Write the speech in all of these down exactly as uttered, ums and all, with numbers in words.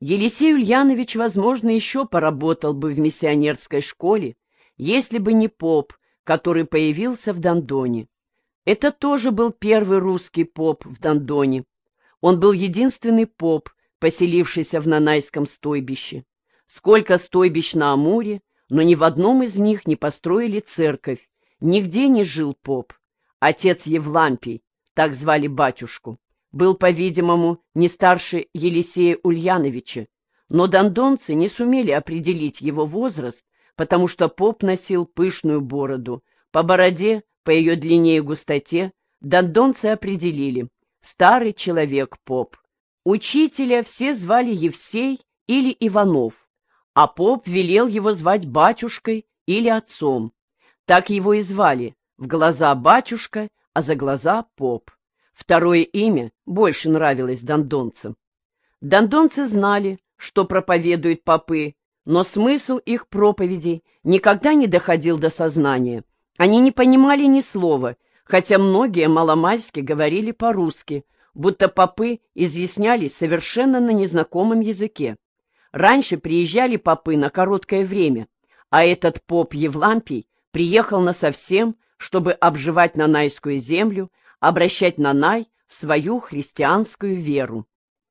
Елисей Ульянович, возможно, еще поработал бы в миссионерской школе, если бы не поп, который появился в Дондоне. Это тоже был первый русский поп в Дондоне. Он был единственный поп, поселившийся в Нанайском стойбище. Сколько стойбищ на Амуре, но ни в одном из них не построили церковь, нигде не жил поп. Отец Евлампий, так звали батюшку, был, по-видимому, не старше Елисея Ульяновича, но дондонцы не сумели определить его возраст, потому что поп носил пышную бороду. По бороде, по ее длине и густоте, дондонцы определили — старый человек поп. Учителя все звали Евсей или Иванов, а поп велел его звать батюшкой или отцом. Так его и звали, в глаза батюшка, а за глаза поп. Второе имя больше нравилось дондонцам. Дондонцы знали, что проповедуют попы, но смысл их проповедей никогда не доходил до сознания. Они не понимали ни слова, хотя многие маломальски говорили по-русски, будто попы изъяснялись совершенно на незнакомом языке. Раньше приезжали попы на короткое время, а этот поп Евлампий приехал насовсем, чтобы обживать нанайскую землю, обращать Нанай в свою христианскую веру.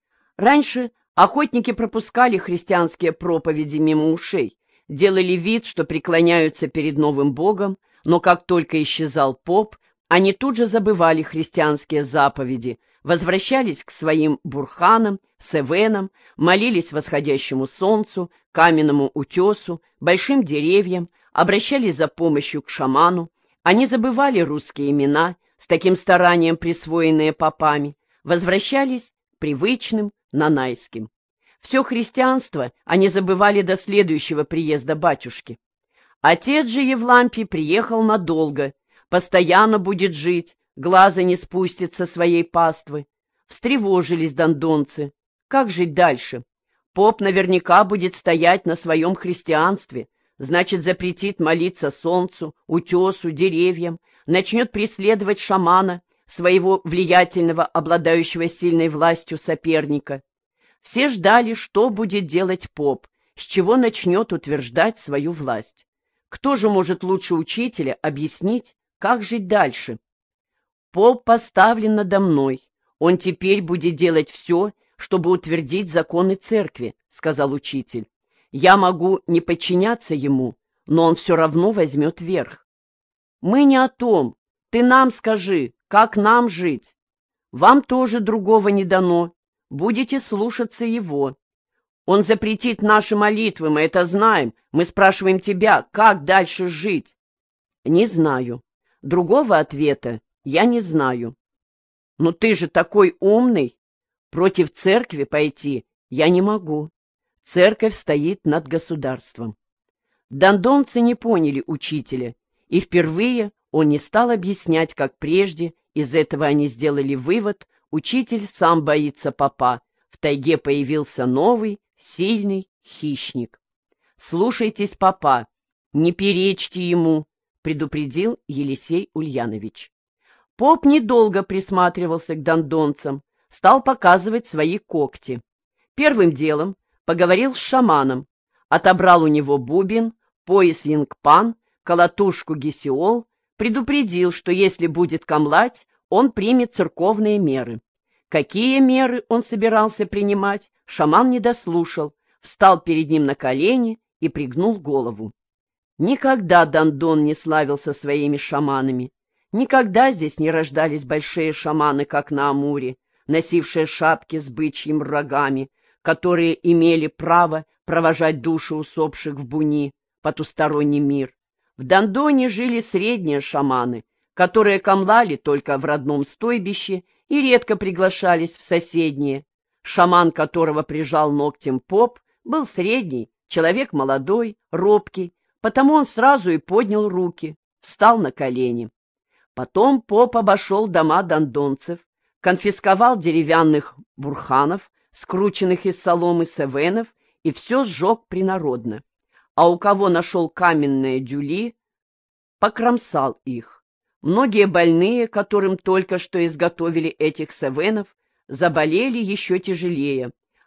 Раньше охотники пропускали христианские проповеди мимо ушей, делали вид, что преклоняются перед новым богом, но как только исчезал поп, они тут же забывали христианские заповеди, возвращались к своим бурханам, севенам, молились восходящему солнцу, каменному утесу, большим деревьям, обращались за помощью к шаману. Они забывали русские имена, с таким старанием присвоенные попами, возвращались к привычным нанайским. Все христианство они забывали до следующего приезда батюшки. Отец же Евлампий приехал надолго, постоянно будет жить, глаза не спустит со своей паствы. Встревожились дондонцы. Как жить дальше? Поп наверняка будет стоять на своем христианстве, значит, запретит молиться солнцу, утесу, деревьям, начнет преследовать шамана, своего влиятельного, обладающего сильной властью соперника. Все ждали, что будет делать поп, с чего начнет утверждать свою власть. Кто же может лучше учителя объяснить, как жить дальше? Поп поставлен надо мной, он теперь будет делать все, чтобы утвердить законы церкви, сказал учитель. Я могу не подчиняться ему, но он все равно возьмет верх. Мы не о том, ты нам скажи, как нам жить. Вам тоже другого не дано, будете слушаться его. Он запретит наши молитвы, мы это знаем, мы спрашиваем тебя, как дальше жить? Не знаю. Другого ответа я не знаю. Но ты же такой умный. Против церкви пойти я не могу. Церковь стоит над государством. Дондонцы не поняли учителя, и впервые он не стал объяснять, как прежде. Из этого они сделали вывод: учитель сам боится попа. В тайге появился новый, сильный хищник. «Слушайтесь попа, не перечьте ему», — предупредил Елисей Ульянович. Поп недолго присматривался к дондонцам, стал показывать свои когти. Первым делом поговорил с шаманом, отобрал у него бубен, пояс лингпан, колотушку гесиол, предупредил, что если будет камлать, он примет церковные меры. Какие меры он собирался принимать, шаман не дослушал, встал перед ним на колени и пригнул голову. Никогда Дондон не славился своими шаманами. Никогда здесь не рождались большие шаманы, как на Амуре, носившие шапки с бычьими рогами, которые имели право провожать души усопших в буни, потусторонний мир. В Дондоне жили средние шаманы, которые камлали только в родном стойбище и редко приглашались в соседние. Шаман, которого прижал ногтем поп, был средний, человек молодой, робкий, потому он сразу и поднял руки, встал на колени. Потом поп обошел дома дондонцев, конфисковал деревянных бурханов, скрученных из соломы севенов, и все сжег принародно. А у кого нашел каменные дюли, покромсал их. Многие больные, которым только что изготовили этих севенов, заболели еще тяжелее,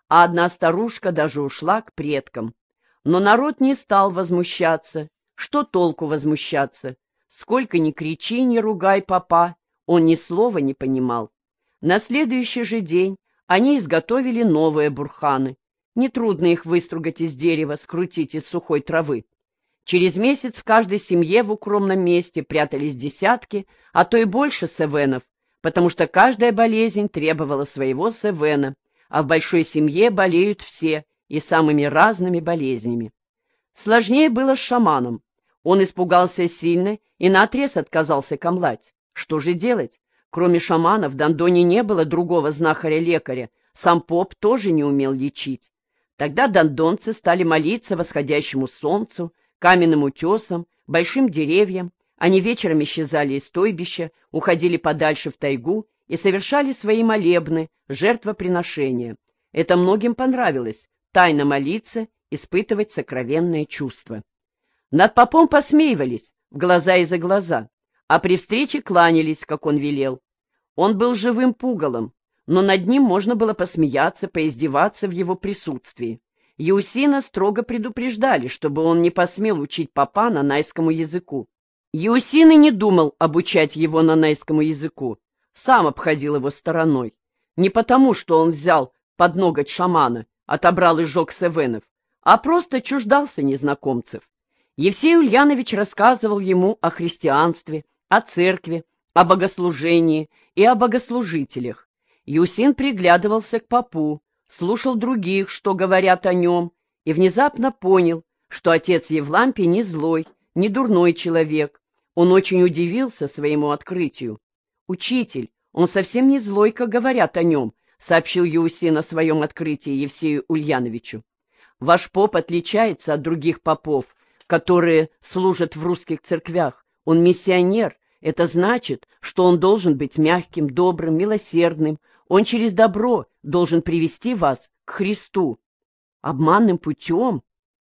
а одна старушка даже ушла к предкам. Но народ не стал возмущаться. Что толку возмущаться? Сколько ни кричи, ни ругай попа, он ни слова не понимал. На следующий же день они изготовили новые бурханы. Нетрудно их выстругать из дерева, скрутить из сухой травы. Через месяц в каждой семье в укромном месте прятались десятки, а то и больше севенов, потому что каждая болезнь требовала своего севена, а в большой семье болеют все и самыми разными болезнями. Сложнее было с шаманом. Он испугался сильно и наотрез отказался камлать. Что же делать? Кроме шамана в Дондоне не было другого знахаря-лекаря, сам поп тоже не умел лечить. Тогда дондонцы стали молиться восходящему солнцу, каменным утесам, большим деревьям. Они вечером исчезали из стойбища, уходили подальше в тайгу и совершали свои молебны, жертвоприношения. Это многим понравилось — тайно молиться, испытывать сокровенные чувства. Над попом посмеивались, в глаза и за глаза, а при встрече кланялись, как он велел. Он был живым пугалом, но над ним можно было посмеяться, поиздеваться в его присутствии. Еусина строго предупреждали, чтобы он не посмел учить попа нанайскому языку. Еусин и не думал обучать его нанайскому языку, сам обходил его стороной. Не потому, что он взял под ноготь шамана, отобрал и сжег севенов, а просто чуждался незнакомцев. Евсей Ульянович рассказывал ему о христианстве, о церкви, о богослужении и о богослужителях. Еусин приглядывался к попу, слушал других, что говорят о нем, и внезапно понял, что отец Евлампий не злой, не дурной человек. Он очень удивился своему открытию. «Учитель, он совсем не злой, как говорят о нем», — сообщил Еусин о своем открытии Евсею Ульяновичу. «Ваш поп отличается от других попов, которые служат в русских церквях. Он миссионер. Это значит, что он должен быть мягким, добрым, милосердным. Он через добро должен привести вас к Христу. Обманным путем?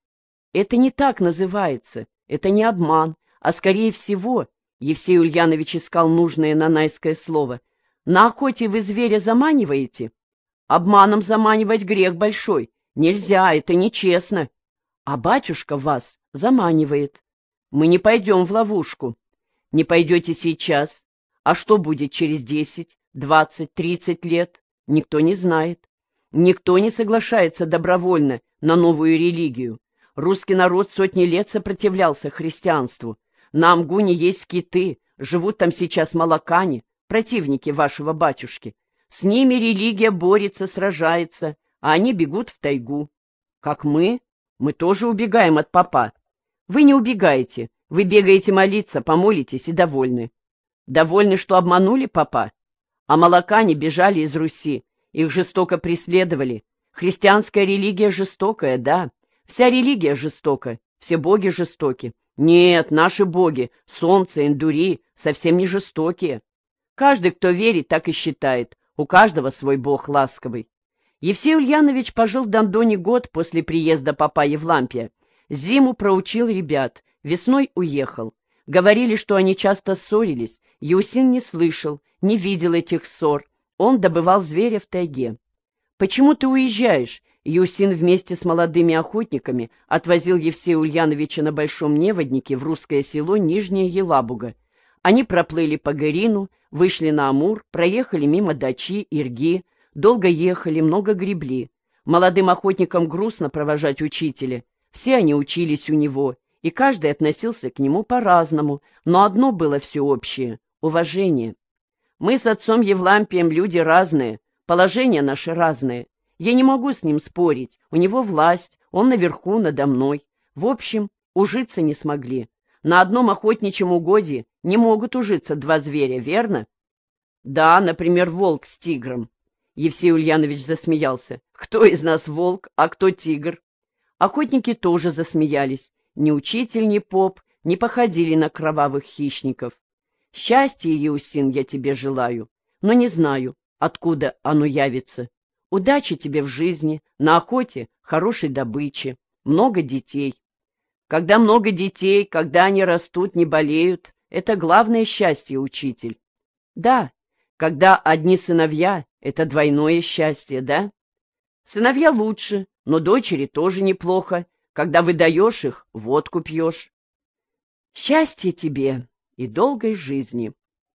Это не так называется. Это не обман, а скорее всего, Евсей Ульянович искал нужное нанайское слово. На охоте вы зверя заманиваете? Обманом заманивать грех большой. Нельзя, это нечестно. А батюшка вас заманивает. Мы не пойдем в ловушку. Не пойдете сейчас. А что будет через десять, двадцать, тридцать лет? Никто не знает. Никто не соглашается добровольно на новую религию. Русский народ сотни лет сопротивлялся христианству. На Амгуне есть скиты, живут там сейчас молокане, противники вашего батюшки. С ними религия борется, сражается, а они бегут в тайгу. Как мы? Мы тоже убегаем от попа. Вы не убегаете, вы бегаете молиться, помолитесь и довольны. Довольны, что обманули попа? А молокане бежали из Руси, их жестоко преследовали. Христианская религия жестокая, да. Вся религия жестока, все боги жестоки. Нет, наши боги, солнце, индури, совсем не жестокие. Каждый, кто верит, так и считает. У каждого свой бог ласковый. Евсей Ульянович пожил в Дондоне год после приезда попа Евлампия. Зиму проучил ребят, весной уехал. Говорили, что они часто ссорились. Еусин не слышал, не видел этих ссор. Он добывал зверя в тайге. «Почему ты уезжаешь?» Еусин вместе с молодыми охотниками отвозил Евсея Ульяновича на большом неводнике в русское село Нижняя Елабуга. Они проплыли по Горину, вышли на Амур, проехали мимо Дачи, Ирги, долго ехали, много гребли. Молодым охотникам грустно провожать учителя. Все они учились у него, и каждый относился к нему по-разному, но одно было всеобщее — уважение. Мы с отцом Евлампием люди разные, положения наши разные. Я не могу с ним спорить, у него власть, он наверху, надо мной. В общем, ужиться не смогли. На одном охотничьем угодье не могут ужиться два зверя, верно? Да, например, волк с тигром. Евсей Ульянович засмеялся. Кто из нас волк, а кто тигр? Охотники тоже засмеялись. Ни учитель, ни поп не походили на кровавых хищников. Счастья, Еусин, я тебе желаю, но не знаю, откуда оно явится. Удачи тебе в жизни, на охоте, хорошей добычи, много детей. Когда много детей, когда они растут, не болеют, это главное счастье, учитель. Да, когда одни сыновья, это двойное счастье, да? Сыновья лучше, но дочери тоже неплохо. Когда выдаешь их, водку пьешь. Счастья тебе и долгой жизни.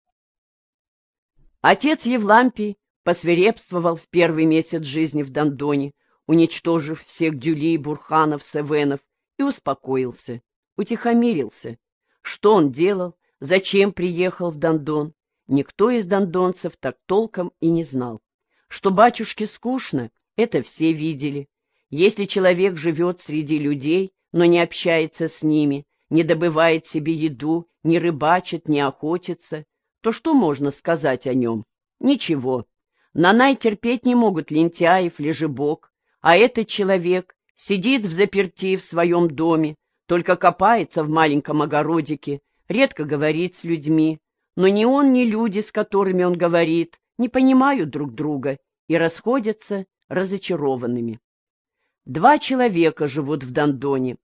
Отец Евлампий посвирепствовал в первый месяц жизни в Дондоне, уничтожив всех дюлей, бурханов, севенов, и успокоился, утихомирился. Что он делал, зачем приехал в Дондон, никто из дондонцев так толком и не знал. Что батюшке скучно, это все видели. Если человек живет среди людей, но не общается с ними, не добывает себе еду, не рыбачит, не охотится, то что можно сказать о нем? Ничего. Нанай терпеть не могут лентяев, лежебок, а этот человек сидит взаперти в своем доме, только копается в маленьком огородике, редко говорит с людьми, но ни он, ни люди, с которыми он говорит, не понимают друг друга и расходятся разочарованными. Два человека живут в Дондоне.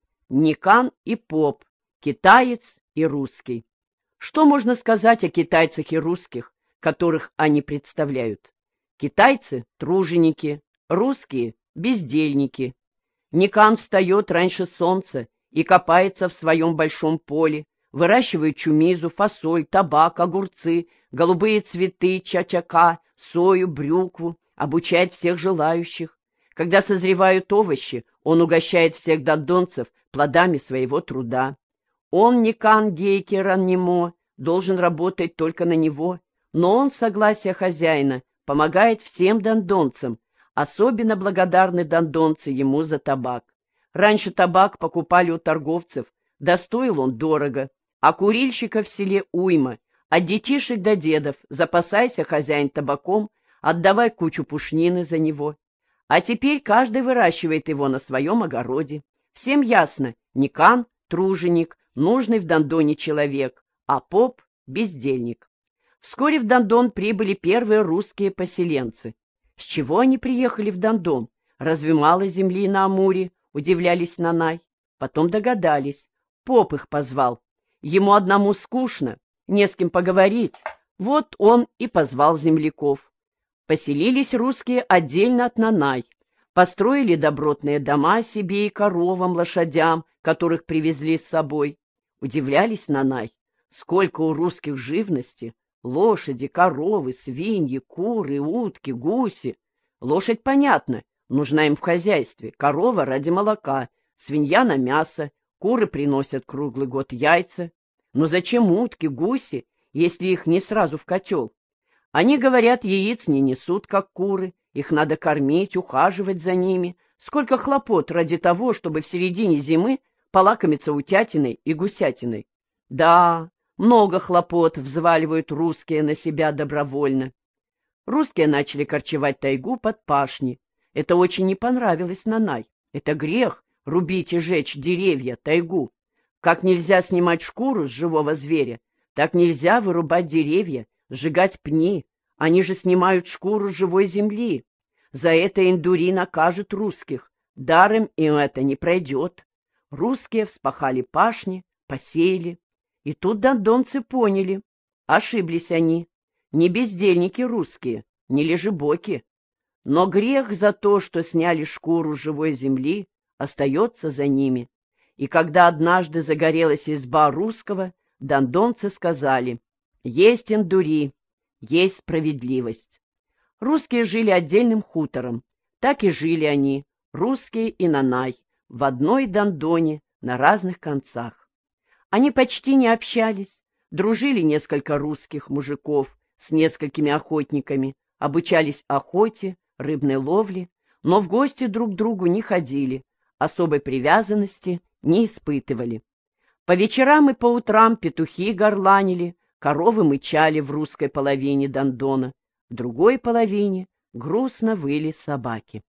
Никан и Поп, китаец и русский. Что можно сказать о китайцах и русских, которых они представляют? Китайцы – труженики, русские – бездельники. Никан встает раньше солнца и копается в своем большом поле, выращивает чумизу, фасоль, табак, огурцы, голубые цветы, чачака, сою, брюкву, обучает всех желающих. Когда созревают овощи, он угощает всех дондонцев плодами своего труда. Он, Никан Гейкераннимо, должен работать только на него, но он, с согласия хозяина, помогает всем дондонцам. Особенно благодарны дондонцы ему за табак. Раньше табак покупали у торговцев, да стоил он дорого, а курильщиков в селе уйма. От детишек до дедов запасайся, хозяин, табаком, отдавай кучу пушнины за него. А теперь каждый выращивает его на своем огороде. Всем ясно, Никан — труженик, нужный в Дондоне человек, а Поп — бездельник. Вскоре в Дондон прибыли первые русские поселенцы. С чего они приехали в Дондон? Разве мало земли на Амуре? Удивлялись Нанай. Потом догадались. Поп их позвал. Ему одному скучно, не с кем поговорить. Вот он и позвал земляков. Поселились русские отдельно от Нанай. Построили добротные дома себе и коровам, лошадям, которых привезли с собой. Удивлялись Нанай. Сколько у русских живности! Лошади, коровы, свиньи, куры, утки, гуси. Лошадь, понятно, нужна им в хозяйстве, корова ради молока, свинья на мясо, куры приносят круглый год яйца. Но зачем утки, гуси, если их не сразу в котел? Они, говорят, яиц не несут, как куры, их надо кормить, ухаживать за ними. Сколько хлопот ради того, чтобы в середине зимы полакомиться утятиной и гусятиной. Да, много хлопот взваливают русские на себя добровольно. Русские начали корчевать тайгу под пашни. Это очень не понравилось Нанай. Это грех — рубить и жечь деревья, тайгу. Как нельзя снимать шкуру с живого зверя, так нельзя вырубать деревья, сжигать пни. Они же снимают шкуру с живой земли. За это индури накажет русских. Даром им это не пройдет. Русские вспахали пашни, посеяли. И тут дондонцы поняли. Ошиблись они. Не бездельники русские, не лежебоки. Но грех за то, что сняли шкуру с живой земли, остается за ними. И когда однажды загорелась изба русского, дондонцы сказали: «Есть индури, есть справедливость». Русские жили отдельным хутором. Так и жили они, русские и Нанай, в одной Дондоне, на разных концах. Они почти не общались, дружили несколько русских мужиков с несколькими охотниками, обучались охоте, рыбной ловле, но в гости друг к другу не ходили, особой привязанности не испытывали. По вечерам и по утрам петухи горланили, коровы мычали в русской половине Дондона, в другой половине грустно выли собаки.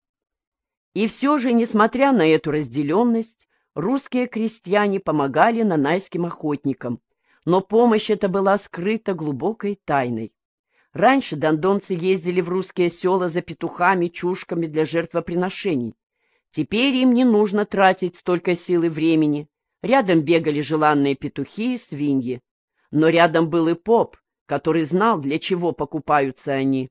И все же, несмотря на эту разделенность, русские крестьяне помогали нанайским охотникам, но помощь эта была скрыта глубокой тайной. Раньше дондонцы ездили в русские села за петухами, чушками для жертвоприношений. Теперь им не нужно тратить столько сил и времени. Рядом бегали желанные петухи и свиньи. Но рядом был и поп, который знал, для чего покупаются они.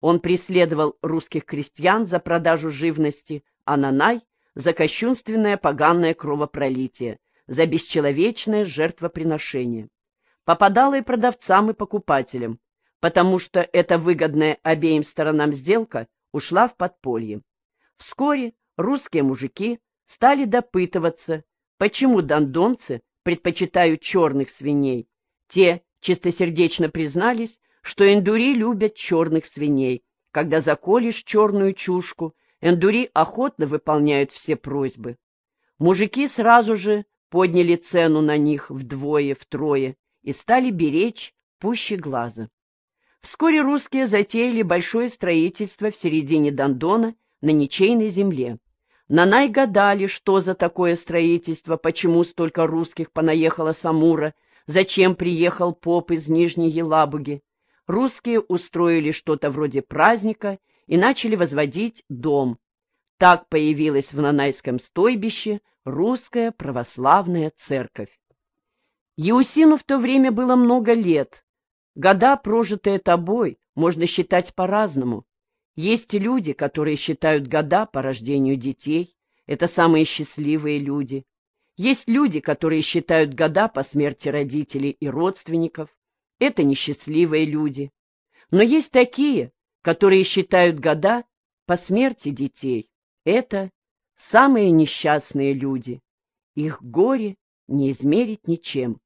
Он преследовал русских крестьян за продажу живности, а Нанай — за кощунственное поганое кровопролитие, за бесчеловечное жертвоприношение. Попадала и продавцам, и покупателям, потому что эта выгодная обеим сторонам сделка ушла в подполье. Вскоре русские мужики стали допытываться, почему дондонцы предпочитают черных свиней. Те чистосердечно признались, что эндури любят черных свиней. Когда заколешь черную чушку, эндури охотно выполняют все просьбы. Мужики сразу же подняли цену на них вдвое-втрое и стали беречь пуще глаза. Вскоре русские затеяли большое строительство в середине Дондона на ничейной земле. Нанай гадали, что за такое строительство, почему столько русских понаехало с Амура, зачем приехал поп из Нижней Елабуги. Русские устроили что-то вроде праздника и начали возводить дом. Так появилась в Нанайском стойбище русская православная церковь. Еусину в то время было много лет. Года, прожитые тобой, можно считать по-разному. Есть люди, которые считают года по рождению детей. Это самые счастливые люди. Есть люди, которые считают года по смерти родителей и родственников. Это несчастливые люди. Но есть такие, которые считают года по смерти детей. Это самые несчастные люди. Их горе не измерить ничем.